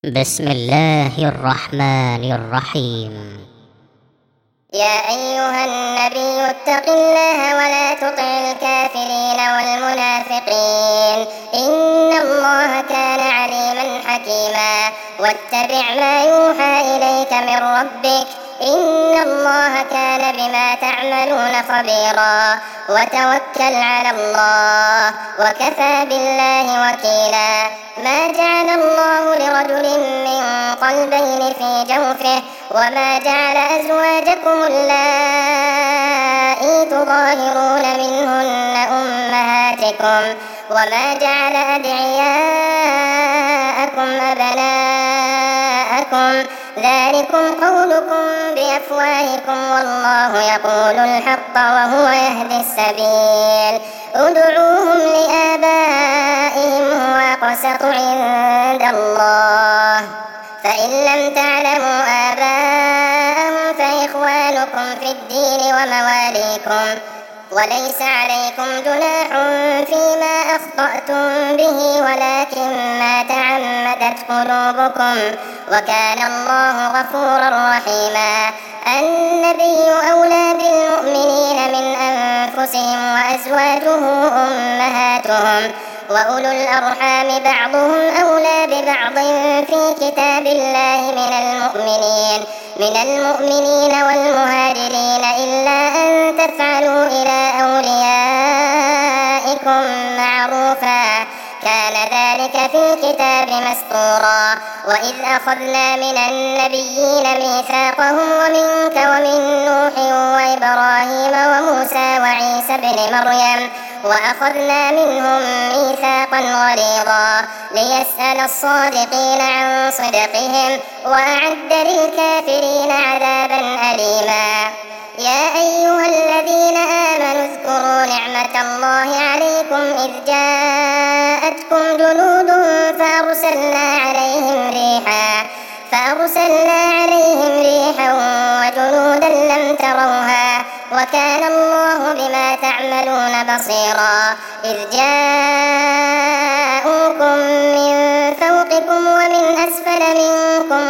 بسم الله الرحمن الرحيم. يا أيها النبي اتق الله ولا تطع الكافرين والمنافقين إن الله كان عليما حكيما واتبع ما يوحى إليك من ربك إن الله كان بما تعملون خبيرا وتوكل على الله وكفى بالله وكيلا. ما جعل الله لرجل من قلبين في جوفه وما جعل أزواجكم اللائي تظاهرون منهن أمهاتكم وما جعل أدعياءكم أبناءكم ذلكم قولكم بأفواهكم والله يقول الحق وهو يهدي السبيل. ادعوهم لآبائهم هو أقسط عند الله فإن لم تعلموا آباءهم فإخوانكم في الدين ومواليكم وليس عليكم جناح فيما أخطأتم به ولكن ما تعمدت قلوبكم وكان الله غفورا رحيما. النبي أولى بالمؤمنين من أنفسهم وأزواجه أمهاتهم وأولو الأرحام بعضهم أولى ببعض في كتاب الله من المؤمنين والمهاجرين إلا أن تفعلوا إلى أوليائكم معروفا كان ذلك في الكتاب مسطورا. وإذ أخذنا من النبيين ميثاقهم ومنك ومن نوح وإبراهيم وموسى وعيسى بن مريم وأخذنا منهم ميثاقا غليظا ليسأل الصادقين عن صدقهم وأعد للكافرين عذابا أليما. يا أيها الذين آمنوا اذكروا نعمة الله عليكم إذ جاءتكم جنود فأرسلنا عليهم ريحا وجنودا لم تروها وكان الله بما تعملون بصيرا. إذ جاءوكم من فوقكم ومن أسفل منكم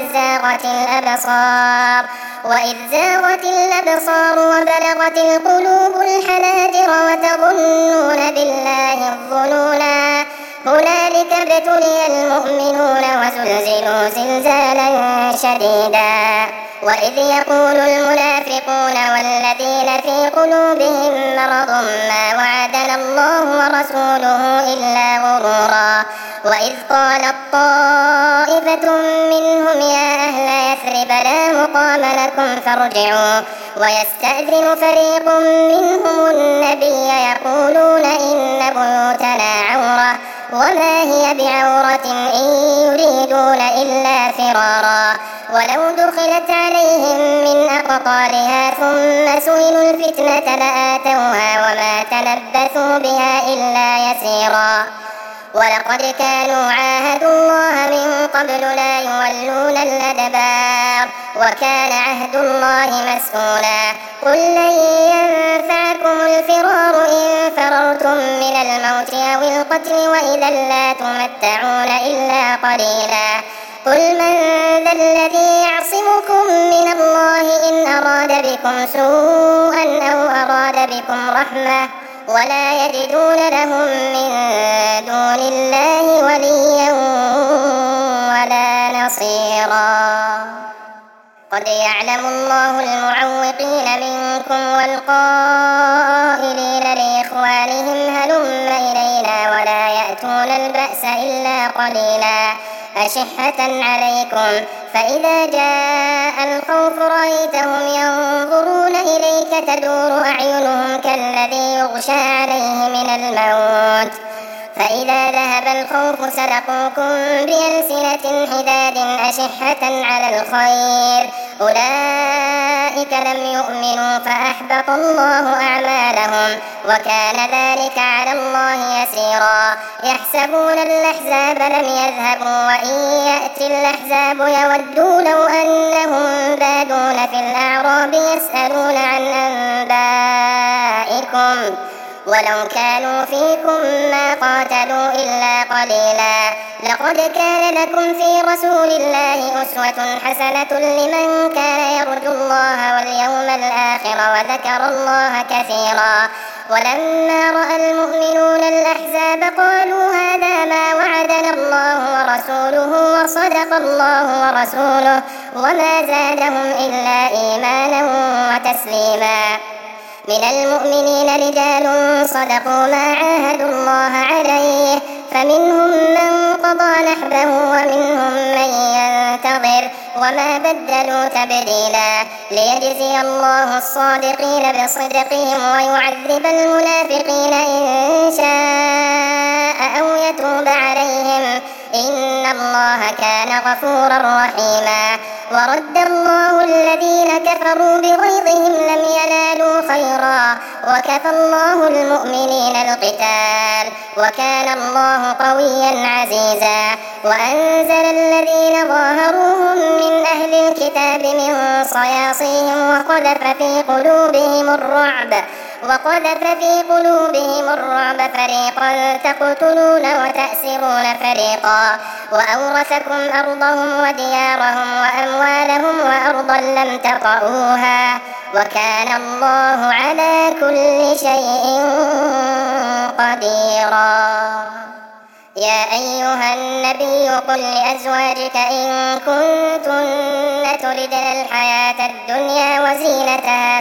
وإذ زاغت الأبصار وبلغت القلوب الحناجر وتظنون بالله الظنونا هنالك ابتلي المؤمنون وزلزلوا زلزالا شديدا. وإذ يقول المنافقون والذين في قلوبهم مرض ما وعدنا الله ورسوله إلا غرورا. وإذ قالت طائفة منهم يا أهل يثرب لا مقام لكم فارجعوا ويستأذن فريق منهم النبي يقولون إن بيوتنا عورة وما هي بعورة إن يريدون إلا فرارا ولو دخلت عليهم من أقطارها ثم سئلوا الفتنة لآتوها وما تلبثوا بها إلا يسيرا. ولقد كانوا عاهدوا الله من قبل لا يولون الأدبار وكان عهد الله مسؤولا. قل لن ينفعكم الفرار إن فررتم من الموت أو القتل وإذا لا تمتعون إلا قليلا. قل من ذا الذي يعصمكم من الله إن أراد بكم سوءا أو أراد بكم رحمة ولا يجدون لهم من دون الله وليا ولا نصيرا. قد يعلم الله المعوقين منكم والقائلين لإخوانهم هلم إلينا ولا يأتون البأس إلا قليلا أشحة عليكم فإذا جاء الخوف رأيتهم ينظرون إليك تدور أعينهم كالذي يغشى عليه من الموت فإذا ذهب الخوف سلقوكم بألسنة حداد أشحة على الخير أولئك لم يؤمنوا فأحبط الله أعمالهم وكان ذلك على الله يسيرا. يحسبون الأحزاب لم يذهبوا وإن يأتي الأحزاب يودوا لو أنهم بادون في الأعراب يسألون عن أنبائكم ولو كانوا فيكم ما قاتلوا إلا قليلا. لقد كان لكم في رسول الله أسوة حسنة لمن كان يرجو الله واليوم الآخر وذكر الله كثيرا. ولما رأى المؤمنون الأحزاب قالوا هذا ما وعدنا الله ورسوله وصدق الله ورسوله وما زادهم إلا إيمانا وتسليما. من المؤمنين رجال صدقوا ما عاهدوا الله عليه فمنهم من قضى نحبه ومنهم من ينتظر وما بدلوا تبديلا. ليجزي الله الصادقين بصدقهم ويعذب المنافقين إن شاء أو يتوب عليهم إن الله كان غفورا رحيما. ورد الله الذين كفروا بغيظهم لم ينالوا خيرا وكفى الله المؤمنين القتال وكان الله قويا عزيزا. وأنزل الذين ظاهروهم من أهل الكتاب من صياصيهم وقذف في قلوبهم الرعب فريقا تقتلون وتأسرون فريقا. وأورثكم أرضهم وديارهم وأموالهم وأرضا لم تطئوها وكان الله على كل شيء قديرا. يا أيها النبي قل لأزواجك إن كنتن تردن الحياة الدنيا وزينتها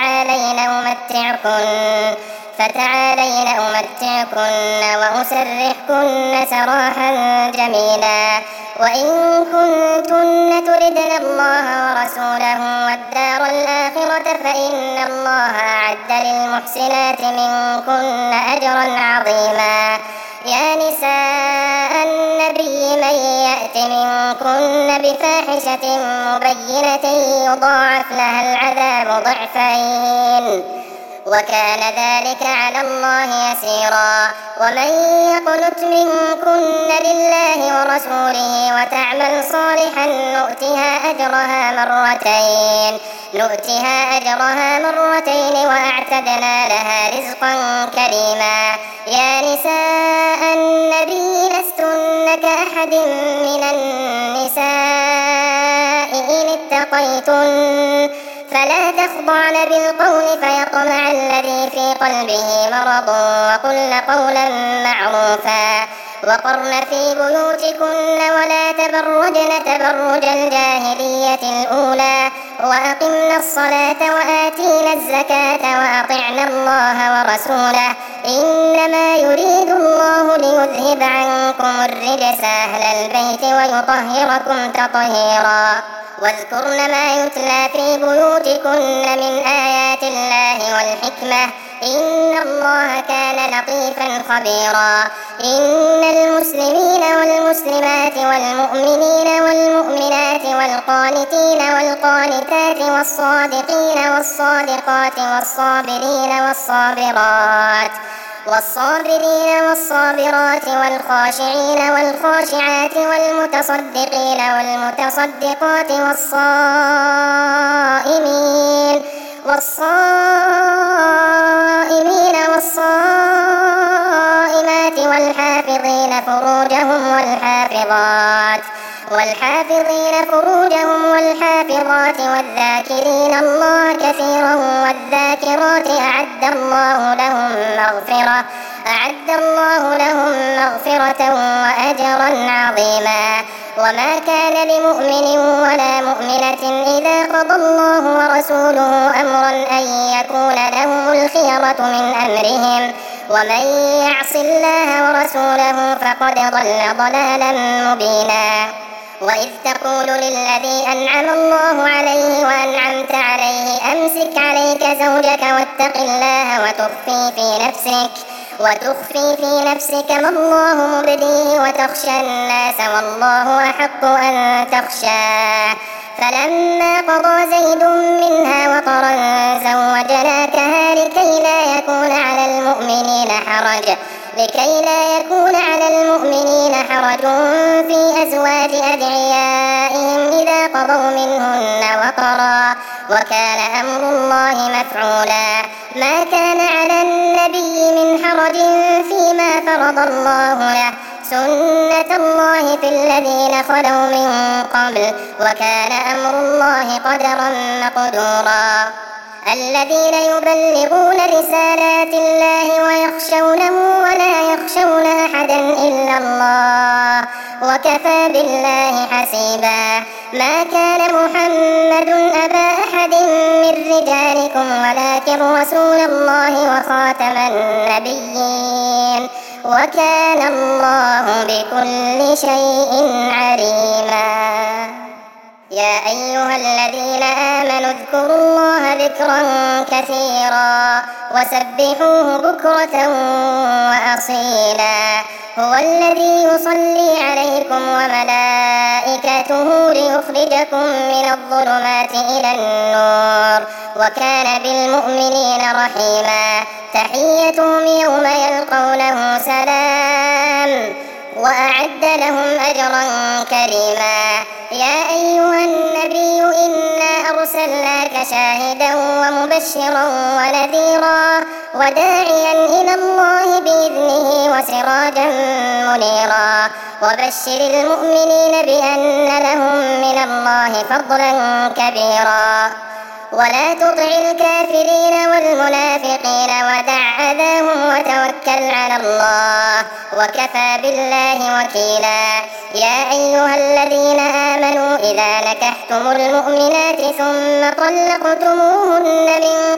فتعالين أمتعكن وأسرحكن سراحا جميلا. وإن كنتن تردن الله ورسوله والدار الآخرة فإن الله أعد للمحسنات منكن أجرا عظيما. يا نساء النبي من يأت منكن بفاحشة مبينة يضاعف لها العذاب ضعفين وكان ذلك على الله يسيرا. ومن يقنت منكن لله ورسوله وتعمل صالحا نؤتها أجرها مرتين وأعتدنا لها رزقا كريما. يا نساء النبي لستن كأحد من النساء إن اتقيتن فلا تخضعن بالقول فيطمع الذي في قلبه مرض وقلن قولا معروفا. وقرن في بيوتكن ولا تبرجن تبرج الجاهلية الأولى وأقمنا الصلاة وآتينا الزكاة وأطعنا الله ورسوله إنما يريد الله ليذهب عنكم الرجس أهل البيت ويطهركم تطهيرا. واذكرن ما يتلى في بيوتكن من آيات الله والحكمة إن الله كان لطيفا خبيرا. إن المسلمين والمسلمات والمؤمنين والمؤمنات والقانتين والقانتات والصادقين والصادقات والصابرين والصابرات والخاشعين والخاشعات والمتصدقين والمتصدقات والصائمين والصائمات والحافظين فروجهم والحافظات والذاكرين الله كثيرا والذاكرات أعد الله لهم مغفرة وأجرا عظيما. وما كان لمؤمن ولا مؤمنة إذا قضى الله ورسوله أمرا أن يكون لهم الخيرة من أمرهم ومن يعص الله ورسوله فقد ضل ضلالا مبينا. وإذ تقول للذي أنعم الله عليه وأنعمت عليه أمسك عليك زوجك واتق الله وتخفي في نفسك ما الله مبديه وتخشى الناس والله أحق أن تخشاه فلما قضى زيد منها وطرا زوجناكها لكي لا يكون على المؤمنين حرج في أزواج أدعيائهم إذا قضوا منهن وطرا وكان أمر الله مفعولا. ما كان على النبي من حرج فيما فرض الله له، سنة الله في الذين خلوا من قبل، وكان أمر الله قدرا مقدورا. الذين يبلغون رسالات الله ويخشونه ولا يخشون أحدا إلا الله، وكفى بالله حسيبا. ما كان محمد أبا أحد من رجالكم ولكن رسول الله وخاتم النبيين، وكان الله بكل شيء عليما. يا أيها الذين آمنوا اذكروا الله ذكرا كثيرا وسبحوه بكرة وأصيلا. هو الذي يصلي عليكم وملائكته ليخرجكم من الظلمات إلى النور، وكان بالمؤمنين رحيما. تحيتهم يوم يلقونه سلام، وأعد لهم أجرا كريما. يا أيها النبي إنا أرسلناك شاهدا ومبشرا ونذيرا وداعيا إلى الله بإذنه وسراجا منيرا. وبشر المؤمنين بأن لهم من الله فضلا كبيرا. ولا تطع الكافرين والمنافقين ودع أذاهم وتوكل على الله، وكفى بالله وكيلا. يا أيها الذين آمنوا إذا نكحتم المؤمنات ثم طلقتموهن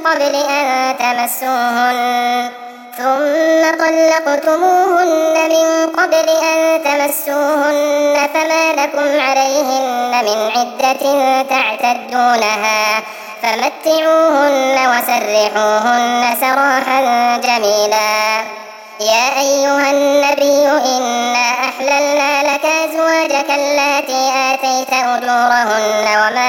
من قبل أن تمسوهن فما لكم عليهن من عدة تعتدونها، فمتعوهن وسرحوهن سراحا جميلا. يا أيها النبي إنا أحللنا لك أزواجك اللاتي آتيت أجورهن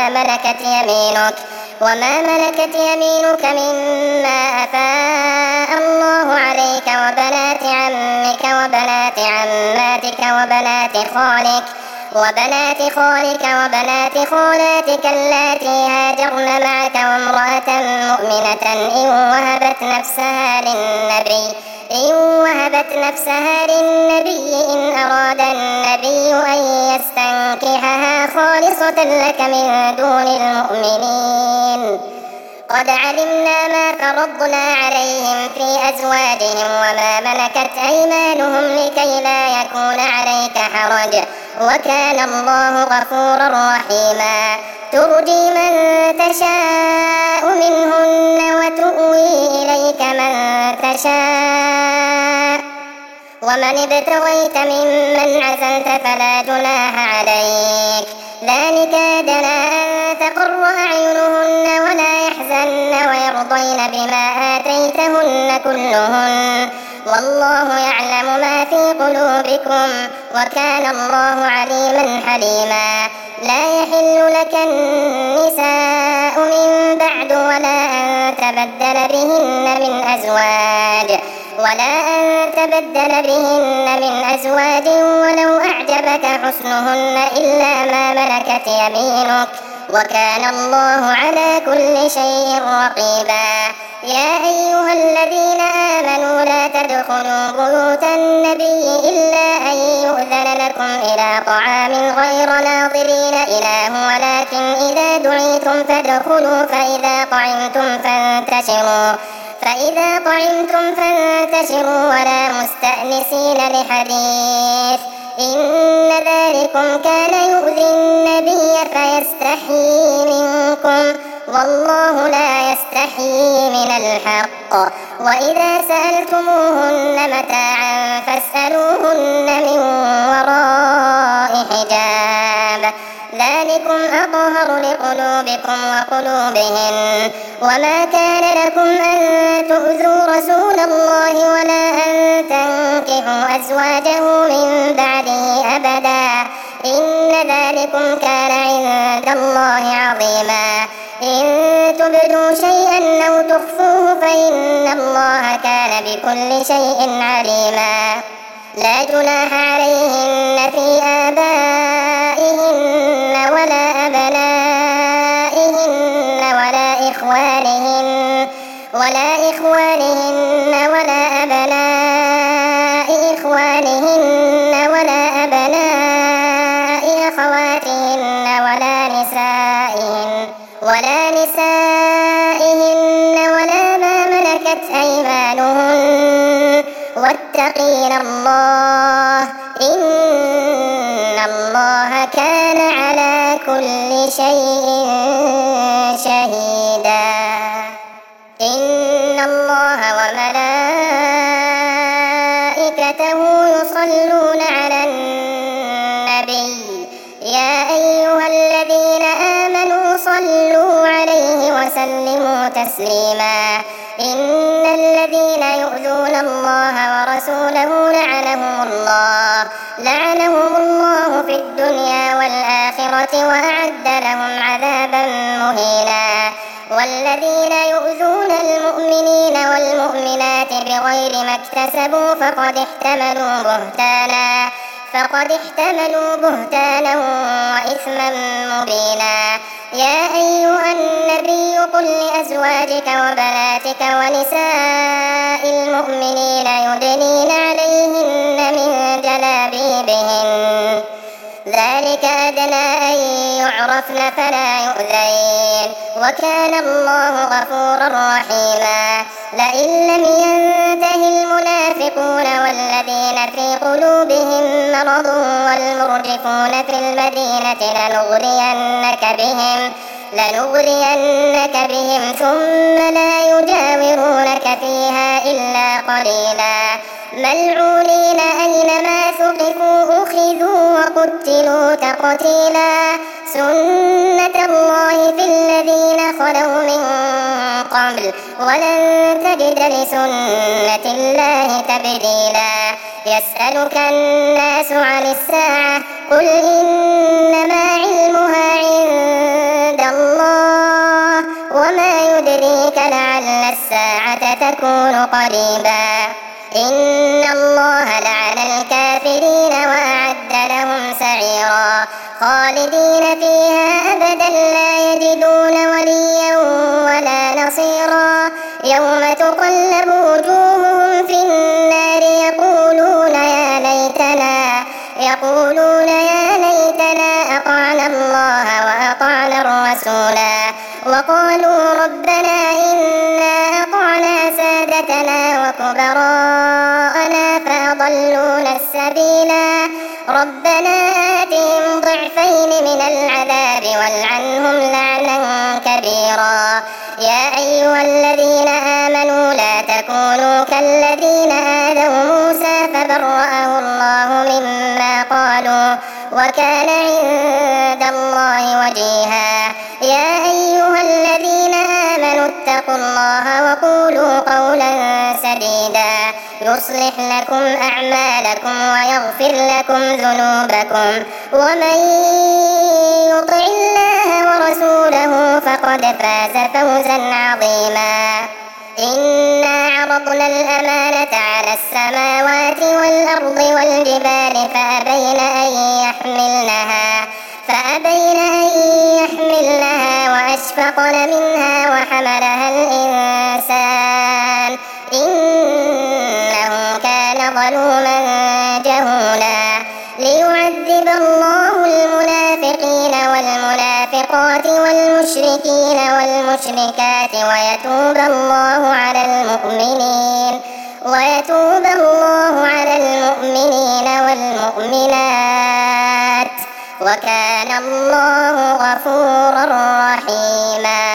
وما ملكت يمينك مما أفاء الله عليك، وبنات عمك وبنات عماتك وبنات خالك وبنات خالاتك اللاتي هاجرن معك، وامرأة مؤمنة إن وهبت نفسها للنبي إن أراد النبي أن يستنكحها خالصة لك من دون المؤمنين. قد علمنا ما فرضنا عليهم في أزواجهم وما ملكت أيمانهم لكي لا يكون عليك حرج، وكان الله غفورا رحيما. ترجي من تشاء منهن وتؤوي إليك من تشاء، ومن ابتغيت ممن عزلت فلا جناح عليك. ذلك أدنى أن تقر أعينهن ولا يحزن ويرضين بما آتيتهن كلهن، والله يعلم ما في قلوبكم، وكان الله عليما حليما. لا يحل لك النساء من بعد ولا أن تبدل بهن من أزواج ولو أعجبك حسنهن إلا ما ملكت يمينك، وكان الله على كل شيء رقيبا. يا أيها الذين آمنوا لا تدخلوا بيوت النبي إلا أن يؤذن لكم إلى طعام غير ناظرين إناه، ولكن إذا دعيتم فادخلوا فإذا طعمتم فانتشروا ولا مستأنسين لحديث، إن ذلكم كان يؤذي النبي فيستحيي منكم، والله لا يستحيي من الحق. وإذا سألتموهن متاعا فاسألوهن من وراء حجاب، ذلكم أطهر لقلوبكم وقلوبهن. وما كان لكم أن تؤذوا رسول الله ولا أن تنكحوا أزواجه من بعده أبدا، إن ذلكم كان عند الله عظيما. إن تبدوا شيئا أو تخفوه فإن الله كان بكل شيء عليما. لا جناح عليهن في آبائهن ولا أبنائهن ولا إخوانهن ولا أبناء إخوانهن ولا أبناء أخواتهن ولا نسائهن ولا ما ملكت أيمانهن واتقين الله إن الله كان على كل شيء شهيدا. إن الله وملائكته يصلون على النبي يا أيها الذين آمنوا صلوا عليه وسلموا تسليما. إن الذين يؤذون الله ورسوله لعنهم الله في الدنيا والآخرة وأعد لهم عذابا مهينا. والذين يؤذون المؤمنين والمؤمنات بغير ما اكتسبوا فقد احتملوا بهتانا وإثما مبينا. يا أيها النبي قل لأزواجك وبناتك ونساء المؤمنين يدنين عليهن من جلابيبهن ذلك أدنى أن يعرفن فلا يؤذين وكان الله غفورا رحيما. لئن لم ينته المنافقون والذين في قلوبهم مرض والمرجفون في المدينة لنغرينك بهم ثم لا يجاورونك فيها إلا قليلا. ملعونين أينما ثقفوا أخذوا وقتلوا تقتيلا. سنة الله في الذين خلوا من قبل ولن تجد لسنة الله تبديلا. يسألك الناس عن الساعة قل إنما علمها عند الله وما يدريك لعل الساعة تكون قريبا. إن الله لعن الكافرين وأعد لهم سعيرا خالدين فيها أبدا لا يجدون وليا ولا نصيرا. يوم تقلب وجوههم في النار يقولون يا ليتنا أطعنا الله وأطعنا الرسولا وقالوا ربنا إنا أطعنا سادتنا وكبراءنا فأضلونا السبيلا. ربنا آتهم ضعفين من العذاب والعنهم لعنا كبيرا. يا أيها الذين آمنوا لا تكونوا كالذين آذوا موسى فبرأه الله مما قالوا وكان عند الله وجيها. يا أيها الذين آمنوا اتقوا الله وقولوا قولا سديدا يصلح لكم أعمالكم ويغفر لكم ذنوبكم ومن يطع الله ورسوله فقد فاز فوزا عظيما. إنا عرضنا الأمانة على السماوات والأرض والجبال فأبين أن يحملنها وأشفقن منها وحملها الإنسان إنه كان ظلوما جهولا. ليعذب الله المنافقين والمنافقات والمشركين والمشركات ويتوب الله على المؤمنين والمؤمنات وكان الله غفورا رحيما.